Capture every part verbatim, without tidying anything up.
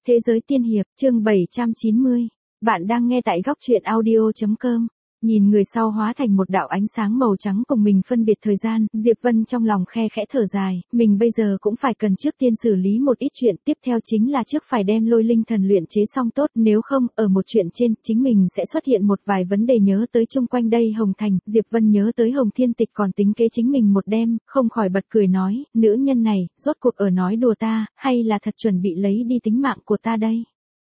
Thế giới tiên hiệp, chương bảy trăm chín mươi. Bạn đang nghe tại góc truyện audio chấm com. Nhìn người sau hóa thành một đạo ánh sáng màu trắng cùng mình phân biệt thời gian, Diệp Vân trong lòng khe khẽ thở dài, mình bây giờ cũng phải cần trước tiên xử lý một ít chuyện, tiếp theo chính là trước phải đem lôi linh thần luyện chế xong tốt, nếu không, ở một chuyện trên, chính mình sẽ xuất hiện một vài vấn đề nhớ tới chung quanh đây Hồng Thành, Diệp Vân nhớ tới Hồng Thiên Tịch còn tính kế chính mình một đêm, không khỏi bật cười nói, nữ nhân này, rốt cuộc ở nói đùa ta, hay là thật chuẩn bị lấy đi tính mạng của ta đây?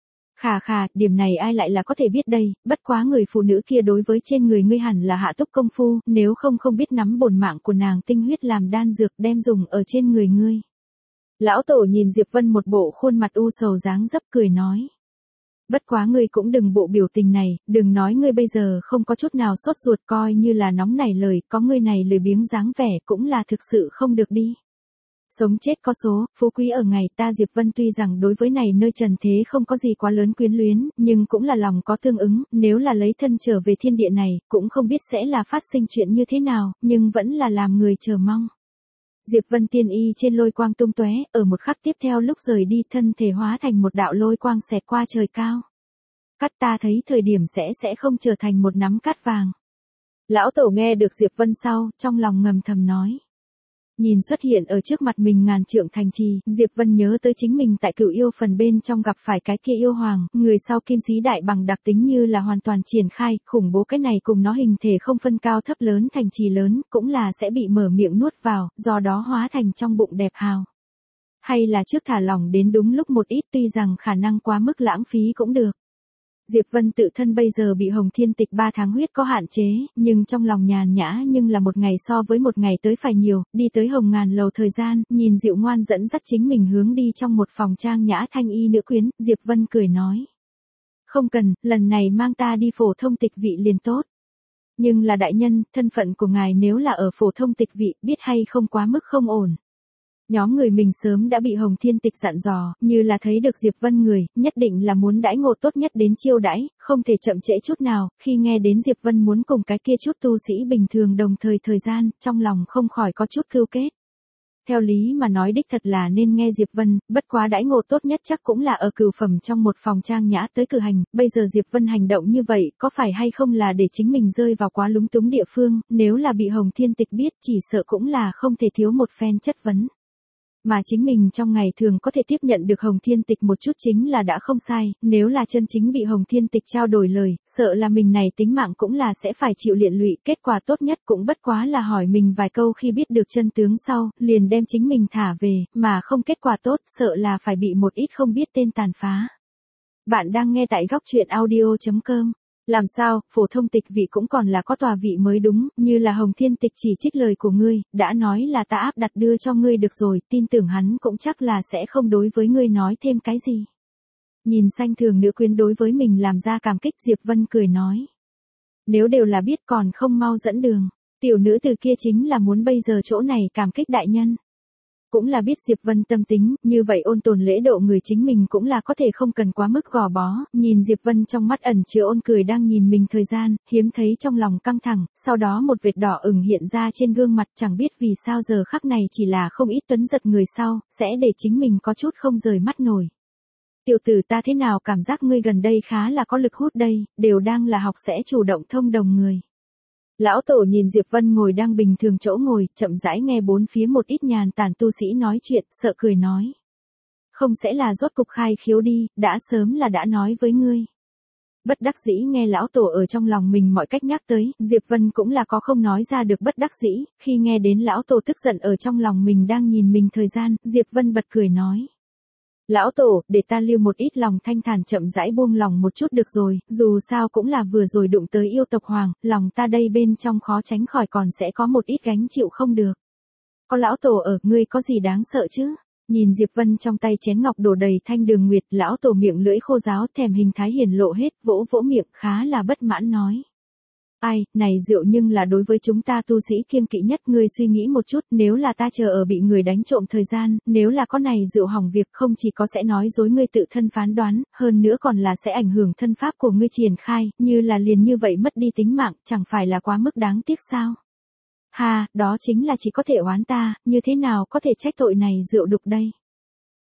Khà khà, điểm này ai lại là có thể biết đây, bất quá người phụ nữ kia đối với trên người ngươi hẳn là hạ túc công phu, nếu không không biết nắm bổn mạng của nàng tinh huyết làm đan dược đem dùng ở trên người ngươi. Lão tổ nhìn Diệp Vân một bộ khuôn mặt u sầu dáng dấp cười nói. Bất quá ngươi cũng đừng bộ biểu tình này, đừng nói ngươi bây giờ không có chút nào sốt ruột coi như là nóng nảy lời, có ngươi này lười biếng dáng vẻ cũng là thực sự không được đi. Sống chết có số, phú quý ở ngày ta Diệp Vân tuy rằng đối với này nơi trần thế không có gì quá lớn quyến luyến, nhưng cũng là lòng có tương ứng, nếu là lấy thân trở về thiên địa này, cũng không biết sẽ là phát sinh chuyện như thế nào, nhưng vẫn là làm người chờ mong. Diệp Vân tiên y trên lôi quang tung tóe, ở một khắc tiếp theo lúc rời đi thân thể hóa thành một đạo lôi quang xẹt qua trời cao. Cắt ta thấy thời điểm sẽ sẽ không trở thành một nắm cát vàng. Lão tổ nghe được Diệp Vân sau, trong lòng ngầm thầm nói. Nhìn xuất hiện ở trước mặt mình ngàn trượng thành trì, Diệp Vân nhớ tới chính mình tại Cửu Yêu phần bên trong gặp phải cái kia yêu hoàng, người sau kim sĩ đại bằng đặc tính như là hoàn toàn triển khai, khủng bố cái này cùng nó hình thể không phân cao thấp lớn thành trì lớn, cũng là sẽ bị mở miệng nuốt vào, do đó hóa thành trong bụng đẹp hào. Hay là trước thả lỏng đến đúng lúc một ít tuy rằng khả năng quá mức lãng phí cũng được. Diệp Vân tự thân bây giờ bị Hồng Thiên Tịch ba tháng huyết có hạn chế, nhưng trong lòng nhàn nhã nhưng là một ngày so với một ngày tới phải nhiều, đi tới Hồng Ngàn lầu thời gian, nhìn dịu ngoan dẫn dắt chính mình hướng đi trong một phòng trang nhã thanh y nữ quyến, Diệp Vân cười nói. Không cần, lần này mang ta đi phổ thông tịch vị liền tốt. Nhưng là đại nhân, thân phận của ngài nếu là ở phổ thông tịch vị, biết hay không quá mức không ổn. Nhóm người mình sớm đã bị Hồng Thiên Tịch dặn dò, như là thấy được Diệp Vân người, nhất định là muốn đãi ngộ tốt nhất đến chiêu đãi, không thể chậm trễ chút nào, khi nghe đến Diệp Vân muốn cùng cái kia chút tu sĩ bình thường đồng thời thời gian, trong lòng không khỏi có chút cưu kết. Theo lý mà nói đích thật là nên nghe Diệp Vân, bất quá đãi ngộ tốt nhất chắc cũng là ở cửu phẩm trong một phòng trang nhã tới cử hành, bây giờ Diệp Vân hành động như vậy, có phải hay không là để chính mình rơi vào quá lúng túng địa phương, nếu là bị Hồng Thiên Tịch biết chỉ sợ cũng là không thể thiếu một phen chất vấn. Mà chính mình trong ngày thường có thể tiếp nhận được Hồng Thiên Tịch một chút chính là đã không sai, nếu là chân chính bị Hồng Thiên Tịch trao đổi lời, sợ là mình này tính mạng cũng là sẽ phải chịu liện lụy, kết quả tốt nhất cũng bất quá là hỏi mình vài câu khi biết được chân tướng sau, liền đem chính mình thả về, mà không kết quả tốt, sợ là phải bị một ít không biết tên tàn phá. Bạn đang nghe tại góc truyện audio chấm com. Làm sao, phổ thông tịch vị cũng còn là có tòa vị mới đúng, như là Hồng Thiên Tịch chỉ trích lời của ngươi, đã nói là ta áp đặt đưa cho ngươi được rồi, tin tưởng hắn cũng chắc là sẽ không đối với ngươi nói thêm cái gì. Nhìn xanh thường nữ quyến đối với mình làm ra cảm kích Diệp Vân cười nói. Nếu đều là biết còn không mau dẫn đường, tiểu nữ từ kia chính là muốn bây giờ chỗ này cảm kích đại nhân. Cũng là biết Diệp Vân tâm tính, như vậy ôn tồn lễ độ người chính mình cũng là có thể không cần quá mức gò bó, nhìn Diệp Vân trong mắt ẩn chứa ôn cười đang nhìn mình thời gian, hiếm thấy trong lòng căng thẳng, sau đó một vệt đỏ ửng hiện ra trên gương mặt chẳng biết vì sao giờ khắc này chỉ là không ít tuấn giật người sau, sẽ để chính mình có chút không rời mắt nổi. Tiểu tử ta thế nào cảm giác ngươi gần đây khá là có lực hút đây, đều đang là học sẽ chủ động thông đồng người. Lão tổ nhìn Diệp Vân ngồi đang bình thường chỗ ngồi, chậm rãi nghe bốn phía một ít nhàn tản tu sĩ nói chuyện, sợ cười nói. Không sẽ là rốt cục khai khiếu đi, đã sớm là đã nói với ngươi. Bất đắc dĩ nghe lão tổ ở trong lòng mình mọi cách nhắc tới, Diệp Vân cũng là có không nói ra được bất đắc dĩ, khi nghe đến lão tổ tức giận ở trong lòng mình đang nhìn mình thời gian, Diệp Vân bật cười nói. Lão tổ, để ta lưu một ít lòng thanh thản chậm rãi buông lòng một chút được rồi, dù sao cũng là vừa rồi đụng tới yêu tộc hoàng, lòng ta đây bên trong khó tránh khỏi còn sẽ có một ít gánh chịu không được. Có lão tổ ở, ngươi có gì đáng sợ chứ? Nhìn Diệp Vân trong tay chén ngọc đổ đầy thanh đường nguyệt, lão tổ miệng lưỡi khô ráo thèm hình thái hiển lộ hết, vỗ vỗ miệng khá là bất mãn nói. Ai, này rượu nhưng là đối với chúng ta tu sĩ kiêng kỵ nhất, ngươi suy nghĩ một chút, nếu là ta chờ ở bị người đánh trộm thời gian, nếu là có này rượu hỏng việc không chỉ có sẽ nói dối ngươi tự thân phán đoán, hơn nữa còn là sẽ ảnh hưởng thân pháp của ngươi triển khai, như là liền như vậy mất đi tính mạng, chẳng phải là quá mức đáng tiếc sao? Ha, đó chính là chỉ có thể oán ta, như thế nào có thể trách tội này rượu đục đây?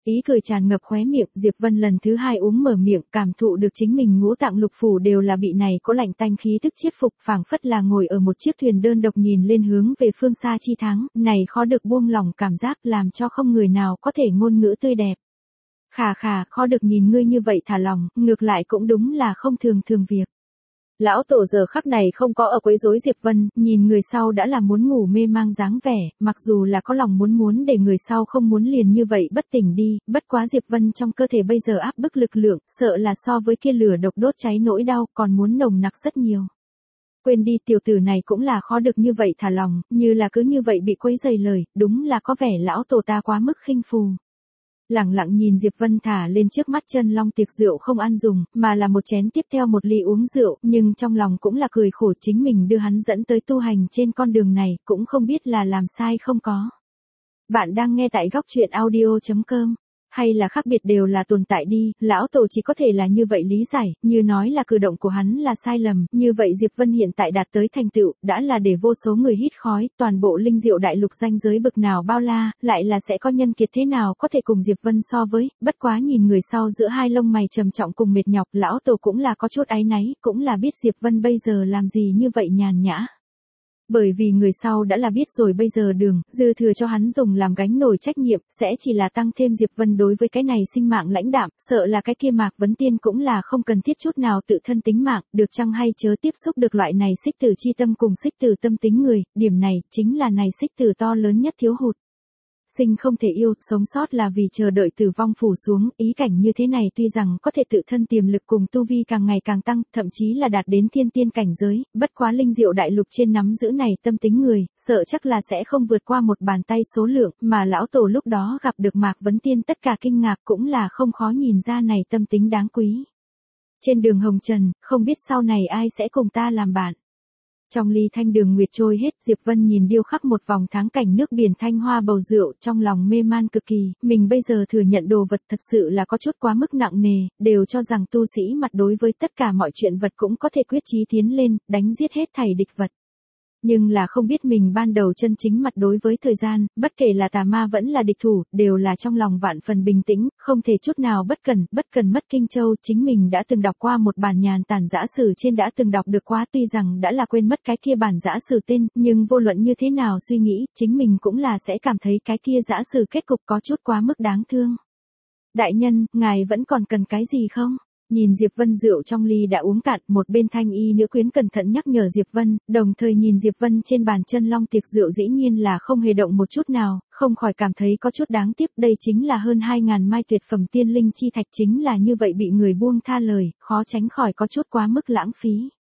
Ý cười tràn ngập khóe miệng, Diệp Vân lần thứ hai uống mở miệng, cảm thụ được chính mình ngũ tạng lục phủ đều là bị này có lạnh tanh khí tức chiết phục, phảng phất là ngồi ở một chiếc thuyền đơn độc nhìn lên hướng về phương xa chi tháng, này khó được buông lỏng cảm giác làm cho không người nào có thể ngôn ngữ tươi đẹp. Khà khà, khó được nhìn ngươi như vậy thả lòng, ngược lại cũng đúng là không thường thường việc. Lão tổ giờ khắc này không có ở quấy rối Diệp Vân, nhìn người sau đã là muốn ngủ mê mang dáng vẻ, mặc dù là có lòng muốn muốn để người sau không muốn liền như vậy bất tỉnh đi, bất quá Diệp Vân trong cơ thể bây giờ áp bức lực lượng, sợ là so với kia lửa độc đốt cháy nỗi đau còn muốn nồng nặc rất nhiều. Quên đi, tiểu tử này cũng là khó được như vậy thả lòng, như là cứ như vậy bị quấy rầy lời, đúng là có vẻ lão tổ ta quá mức khinh phù. Lẳng lặng nhìn Diệp Vân thả lên trước mắt chân long tiệc rượu không ăn dùng, mà là một chén tiếp theo một ly uống rượu, nhưng trong lòng cũng là cười khổ chính mình đưa hắn dẫn tới tu hành trên con đường này, cũng không biết là làm sai không có. Bạn đang nghe tại góc truyện audio chấm com. Hay là khác biệt đều là tồn tại đi, lão tổ chỉ có thể là như vậy lý giải, như nói là cử động của hắn là sai lầm, như vậy Diệp Vân hiện tại đạt tới thành tựu, đã là để vô số người hít khói, toàn bộ linh diệu đại lục danh giới bực nào bao la, lại là sẽ có nhân kiệt thế nào có thể cùng Diệp Vân so với, bất quá nhìn người sau giữa hai lông mày trầm trọng cùng mệt nhọc, lão tổ cũng là có chút áy náy, cũng là biết Diệp Vân bây giờ làm gì như vậy nhàn nhã. Bởi vì người sau đã là biết rồi bây giờ đường, dư thừa cho hắn dùng làm gánh nổi trách nhiệm, sẽ chỉ là tăng thêm Diệp Vân đối với cái này sinh mạng lãnh đạm, sợ là cái kia Mạc Vấn Tiên cũng là không cần thiết chút nào tự thân tính mạng, được chăng hay chớ tiếp xúc được loại này xích tử chi tâm cùng xích tử tâm tính người, điểm này, chính là này xích tử to lớn nhất thiếu hụt. Sinh không thể yêu, sống sót là vì chờ đợi tử vong phủ xuống, ý cảnh như thế này tuy rằng có thể tự thân tiềm lực cùng tu vi càng ngày càng tăng, thậm chí là đạt đến thiên tiên cảnh giới, bất quá linh diệu đại lục trên nắm giữ này tâm tính người, sợ chắc là sẽ không vượt qua một bàn tay số lượng, mà lão tổ lúc đó gặp được Mạc Vấn Tiên tất cả kinh ngạc cũng là không khó nhìn ra này tâm tính đáng quý. Trên đường hồng trần, không biết sau này ai sẽ cùng ta làm bạn. Trong ly thanh đường nguyệt trôi hết, Diệp Vân nhìn điêu khắc một vòng tháng cảnh nước biển thanh hoa bầu rượu, trong lòng mê man cực kỳ, mình bây giờ thừa nhận đồ vật thật sự là có chút quá mức nặng nề, đều cho rằng tu sĩ mặt đối với tất cả mọi chuyện vật cũng có thể quyết chí tiến lên, đánh giết hết thảy địch vật. Nhưng là không biết mình ban đầu chân chính mặt đối với thời gian, bất kể là tà ma vẫn là địch thủ, đều là trong lòng vạn phần bình tĩnh, không thể chút nào bất cẩn, bất cần mất Kinh Châu, chính mình đã từng đọc qua một bản nhàn tản giã sử trên đã từng đọc được quá, tuy rằng đã là quên mất cái kia bản giã sử tên, nhưng vô luận như thế nào suy nghĩ, chính mình cũng là sẽ cảm thấy cái kia giã sử kết cục có chút quá mức đáng thương. Đại nhân, ngài vẫn còn cần cái gì không? Nhìn Diệp Vân rượu trong ly đã uống cạn, một bên thanh y nữ quyến cẩn thận nhắc nhở Diệp Vân, đồng thời nhìn Diệp Vân trên bàn chân long tiệc rượu dĩ nhiên là không hề động một chút nào, không khỏi cảm thấy có chút đáng tiếc, đây chính là hơn hai ngàn mai tuyệt phẩm tiên linh chi thạch, chính là như vậy bị người buông tha lời, khó tránh khỏi có chút quá mức lãng phí.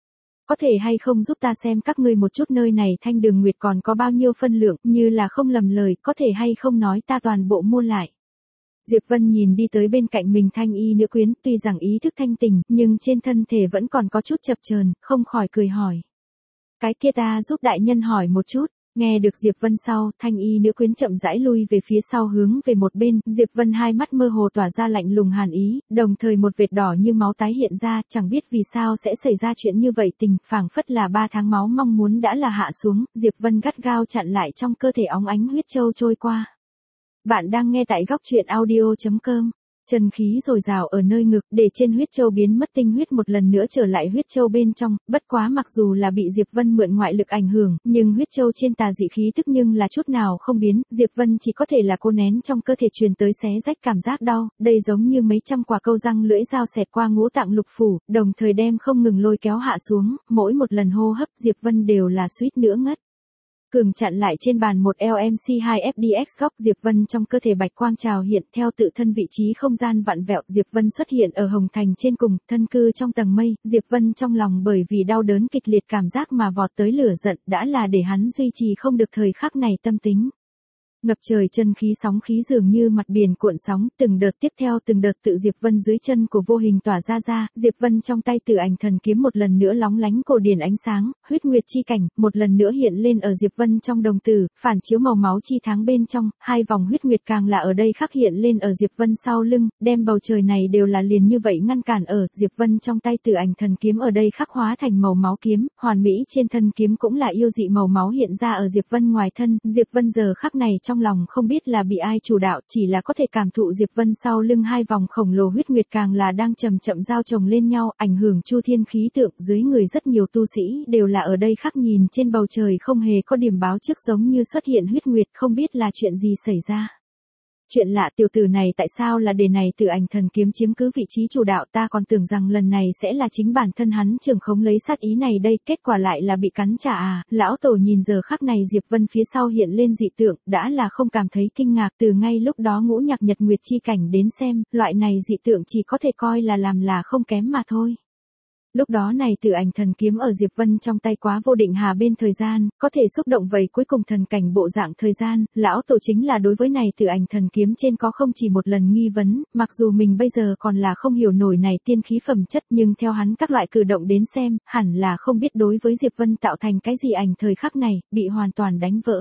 Có thể hay không giúp ta xem các ngươi một chút nơi này thanh đường nguyệt còn có bao nhiêu phân lượng, như là không lầm lời, có thể hay không nói ta toàn bộ mua lại. Diệp Vân nhìn đi tới bên cạnh mình thanh y nữ quyến, tuy rằng ý thức thanh tỉnh, nhưng trên thân thể vẫn còn có chút chập chờn, không khỏi cười hỏi. Cái kia ta giúp đại nhân hỏi một chút. Nghe được Diệp Vân sau, thanh y nữ quyến chậm rãi lui về phía sau hướng về một bên, Diệp Vân hai mắt mơ hồ tỏa ra lạnh lùng hàn ý, đồng thời một vệt đỏ như máu tái hiện ra, chẳng biết vì sao sẽ xảy ra chuyện như vậy, tình, phảng phất là ba tháng máu mong muốn đã là hạ xuống, Diệp Vân gắt gao chặn lại trong cơ thể óng ánh huyết châu trôi qua. Bạn đang nghe tại góc truyện audio chấm com. Chân khí dồi dào ở nơi ngực, để trên huyết châu biến mất tinh huyết một lần nữa trở lại huyết châu bên trong, bất quá mặc dù là bị Diệp Vân mượn ngoại lực ảnh hưởng, nhưng huyết châu trên tà dị khí tức nhưng là chút nào không biến, Diệp Vân chỉ có thể là cô nén trong cơ thể truyền tới xé rách cảm giác đau, đây giống như mấy trăm quả câu răng lưỡi dao xẹt qua ngũ tạng lục phủ, đồng thời đem không ngừng lôi kéo hạ xuống, mỗi một lần hô hấp Diệp Vân đều là suýt nữa ngất. Cường chặn lại trên bàn một L M C hai F D X góc, Diệp Vân trong cơ thể bạch quang trào hiện theo tự thân vị trí không gian vặn vẹo, Diệp Vân xuất hiện ở Hồng Thành trên cùng, thân cư trong tầng mây, Diệp Vân trong lòng bởi vì đau đớn kịch liệt cảm giác mà vọt tới lửa giận, đã là để hắn duy trì không được thời khắc này tâm tính. Ngập trời chân khí sóng khí dường như mặt biển cuộn sóng, từng đợt tiếp theo từng đợt tự Diệp Vân dưới chân của vô hình tỏa ra ra, Diệp Vân trong tay Tử Ảnh Thần kiếm một lần nữa lóng lánh cổ điển ánh sáng, huyết nguyệt chi cảnh, một lần nữa hiện lên ở Diệp Vân trong đồng tử, phản chiếu màu máu chi tháng bên trong, hai vòng huyết nguyệt càng là ở đây khắc hiện lên ở Diệp Vân sau lưng, đem bầu trời này đều là liền như vậy ngăn cản ở, Diệp Vân trong tay Tử Ảnh Thần kiếm ở đây khắc hóa thành màu máu kiếm, hoàn mỹ trên thân kiếm cũng là yêu dị màu máu hiện ra ở Diệp Vân ngoài thân, Diệp Vân giờ khắc này trong lòng không biết là bị ai chủ đạo, chỉ là có thể cảm thụ Diệp Vân sau lưng hai vòng khổng lồ huyết nguyệt càng là đang chậm chậm giao chồng lên nhau, ảnh hưởng chu thiên khí tượng, dưới người rất nhiều tu sĩ đều là ở đây khắc nhìn trên bầu trời không hề có điểm báo trước giống như xuất hiện huyết nguyệt, không biết là chuyện gì xảy ra. Chuyện lạ, tiểu tử này tại sao là đề này Tử Ảnh Thần Kiếm chiếm cứ vị trí chủ đạo, ta còn tưởng rằng lần này sẽ là chính bản thân hắn trưởng khống lấy sát ý này đây, kết quả lại là bị cắn trả à. Lão tổ nhìn giờ khắc này Diệp Vân phía sau hiện lên dị tượng, đã là không cảm thấy kinh ngạc, từ ngay lúc đó ngũ nhạc nhật nguyệt chi cảnh đến xem, loại này dị tượng chỉ có thể coi là làm là không kém mà thôi. Lúc đó này Tử Ảnh Thần Kiếm ở Diệp Vân trong tay quá vô định hà bên thời gian, có thể xúc động vậy cuối cùng thần cảnh bộ dạng thời gian, lão tổ chính là đối với này Tử Ảnh Thần Kiếm trên có không chỉ một lần nghi vấn, mặc dù mình bây giờ còn là không hiểu nổi này tiên khí phẩm chất nhưng theo hắn các loại cử động đến xem, hẳn là không biết đối với Diệp Vân tạo thành cái gì ảnh thời khắc này, bị hoàn toàn đánh vỡ.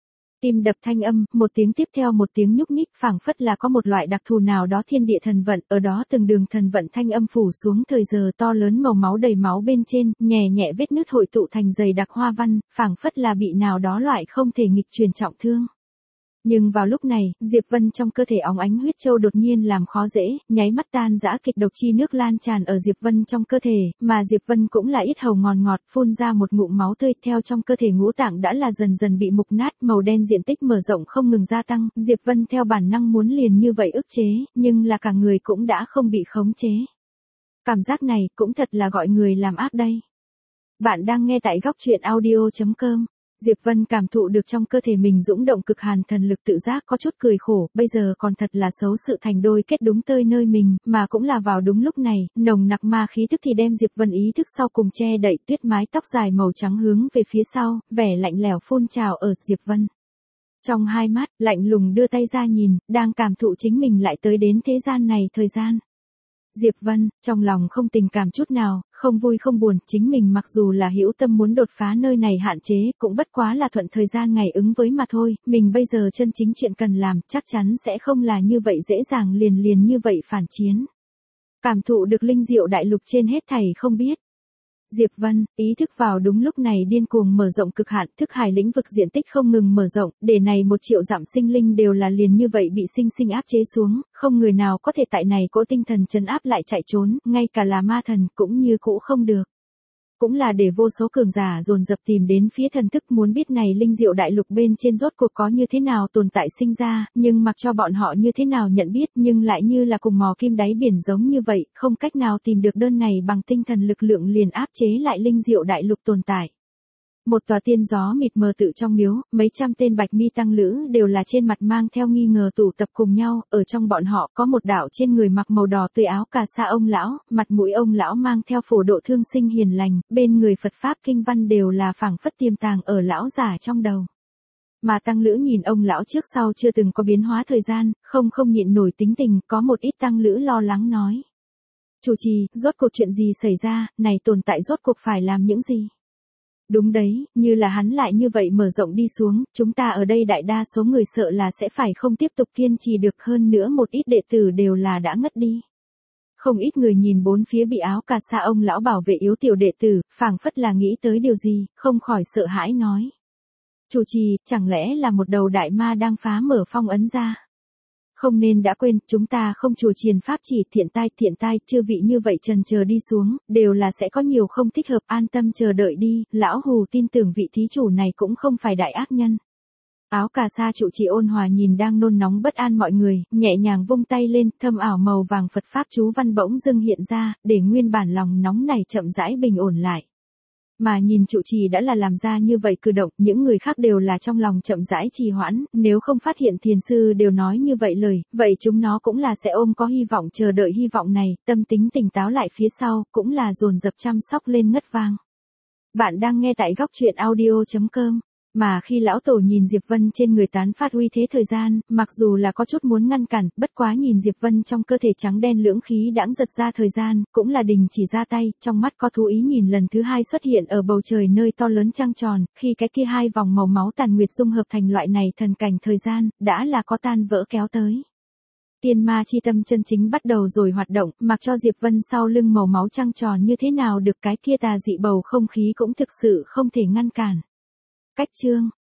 Tim đập thanh âm, một tiếng tiếp theo một tiếng nhúc nhích, phảng phất là có một loại đặc thù nào đó thiên địa thần vận, ở đó từng đường thần vận thanh âm phủ xuống thời giờ to lớn màu máu đầy máu bên trên, nhẹ nhẹ vết nứt hội tụ thành dày đặc hoa văn, phảng phất là bị nào đó loại không thể nghịch truyền trọng thương. Nhưng vào lúc này, Diệp Vân trong cơ thể óng ánh huyết châu đột nhiên làm khó dễ, nháy mắt tan rã kịch độc chi nước lan tràn ở Diệp Vân trong cơ thể, mà Diệp Vân cũng là ít hầu ngọt ngọt, phun ra một ngụm máu tươi, theo trong cơ thể ngũ tạng đã là dần dần bị mục nát, màu đen diện tích mở rộng không ngừng gia tăng, Diệp Vân theo bản năng muốn liền như vậy ức chế, nhưng là cả người cũng đã không bị khống chế. Cảm giác này cũng thật là gọi người làm ác đây. Bạn đang nghe tại góc truyện audio chấm com. Diệp Vân cảm thụ được trong cơ thể mình dũng động cực hàn thần lực tự giác có chút cười khổ, bây giờ còn thật là xấu sự thành đôi kết đúng tơi nơi mình, mà cũng là vào đúng lúc này, nồng nặc ma khí tức thì đem Diệp Vân ý thức sau cùng che đậy, tuyết mái tóc dài màu trắng hướng về phía sau, vẻ lạnh lẽo phun trào ở Diệp Vân. Trong hai mắt, lạnh lùng đưa tay ra nhìn, đang cảm thụ chính mình lại tới đến thế gian này thời gian. Diệp Vân, trong lòng không tình cảm chút nào, không vui không buồn, chính mình mặc dù là hữu tâm muốn đột phá nơi này hạn chế, cũng bất quá là thuận thời gian ngày ứng với mà thôi, mình bây giờ chân chính chuyện cần làm, chắc chắn sẽ không là như vậy dễ dàng liền liền như vậy phản chiến. Cảm thụ được linh diệu đại lục trên hết thảy không biết. Diệp Vân, ý thức vào đúng lúc này điên cuồng mở rộng cực hạn, thức hải lĩnh vực diện tích không ngừng mở rộng, để này một triệu dặm sinh linh đều là liền như vậy bị sinh sinh áp chế xuống, không người nào có thể tại này cỗ tinh thần trấn áp lại chạy trốn, ngay cả là ma thần cũng như cũ không được. Cũng là để vô số cường giả dồn dập tìm đến phía thần thức muốn biết này linh diệu đại lục bên trên rốt cuộc có như thế nào tồn tại sinh ra, nhưng mặc cho bọn họ như thế nào nhận biết nhưng lại như là cùng mò kim đáy biển giống như vậy, không cách nào tìm được đơn này bằng tinh thần lực lượng liền áp chế lại linh diệu đại lục tồn tại. Một tòa tiên gió mịt mờ tự trong miếu, mấy trăm tên bạch mi tăng lữ đều là trên mặt mang theo nghi ngờ tụ tập cùng nhau, ở trong bọn họ có một đạo trên người mặc màu đỏ tươi áo cà sa ông lão, mặt mũi ông lão mang theo phổ độ thương sinh hiền lành, bên người Phật pháp kinh văn đều là phảng phất tiềm tàng ở lão giả trong đầu. Mà tăng lữ nhìn ông lão trước sau chưa từng có biến hóa thời gian, không không nhịn nổi tính tình, có một ít tăng lữ lo lắng nói. Chủ trì, rốt cuộc chuyện gì xảy ra, này tồn tại rốt cuộc phải làm những gì? Đúng đấy, như là hắn lại như vậy mở rộng đi xuống, chúng ta ở đây đại đa số người sợ là sẽ phải không tiếp tục kiên trì được, hơn nữa một ít đệ tử đều là đã ngất đi. Không ít người nhìn bốn phía bị áo cà sa ông lão bảo vệ yếu tiểu đệ tử, phảng phất là nghĩ tới điều gì, không khỏi sợ hãi nói. Chủ trì, chẳng lẽ là một đầu đại ma đang phá mở phong ấn ra? Không nên đã quên, chúng ta không chùa triền pháp chỉ, thiện tai thiện tai, chư vị như vậy trần chờ đi xuống, đều là sẽ có nhiều không thích hợp, an tâm chờ đợi đi, lão hù tin tưởng vị thí chủ này cũng không phải đại ác nhân. Áo cà sa trụ trì ôn hòa nhìn đang nôn nóng bất an mọi người, nhẹ nhàng vung tay lên, thâm ảo màu vàng Phật pháp chú văn bỗng dưng hiện ra, để nguyên bản lòng nóng này chậm rãi bình ổn lại. Mà nhìn trụ trì đã là làm ra như vậy cử động, những người khác đều là trong lòng chậm rãi trì hoãn, nếu không phát hiện thiền sư đều nói như vậy lời, vậy chúng nó cũng là sẽ ôm có hy vọng chờ đợi hy vọng này, tâm tính tỉnh táo lại phía sau, cũng là dồn dập chăm sóc lên ngất vang. Bạn đang nghe tại góc truyện audio chấm com. Mà khi lão tổ nhìn Diệp Vân trên người tán phát uy thế thời gian, mặc dù là có chút muốn ngăn cản, bất quá nhìn Diệp Vân trong cơ thể trắng đen lưỡng khí đãng giật ra thời gian, cũng là đình chỉ ra tay, trong mắt có thú ý nhìn lần thứ hai xuất hiện ở bầu trời nơi to lớn trăng tròn, khi cái kia hai vòng màu máu tàn nguyệt dung hợp thành loại này thần cảnh thời gian, đã là có tan vỡ kéo tới. Tiên ma chi tâm chân chính bắt đầu rồi hoạt động, mặc cho Diệp Vân sau lưng màu máu trăng tròn như thế nào được cái kia tà dị bầu không khí cũng thực sự không thể ngăn cản. Cách chương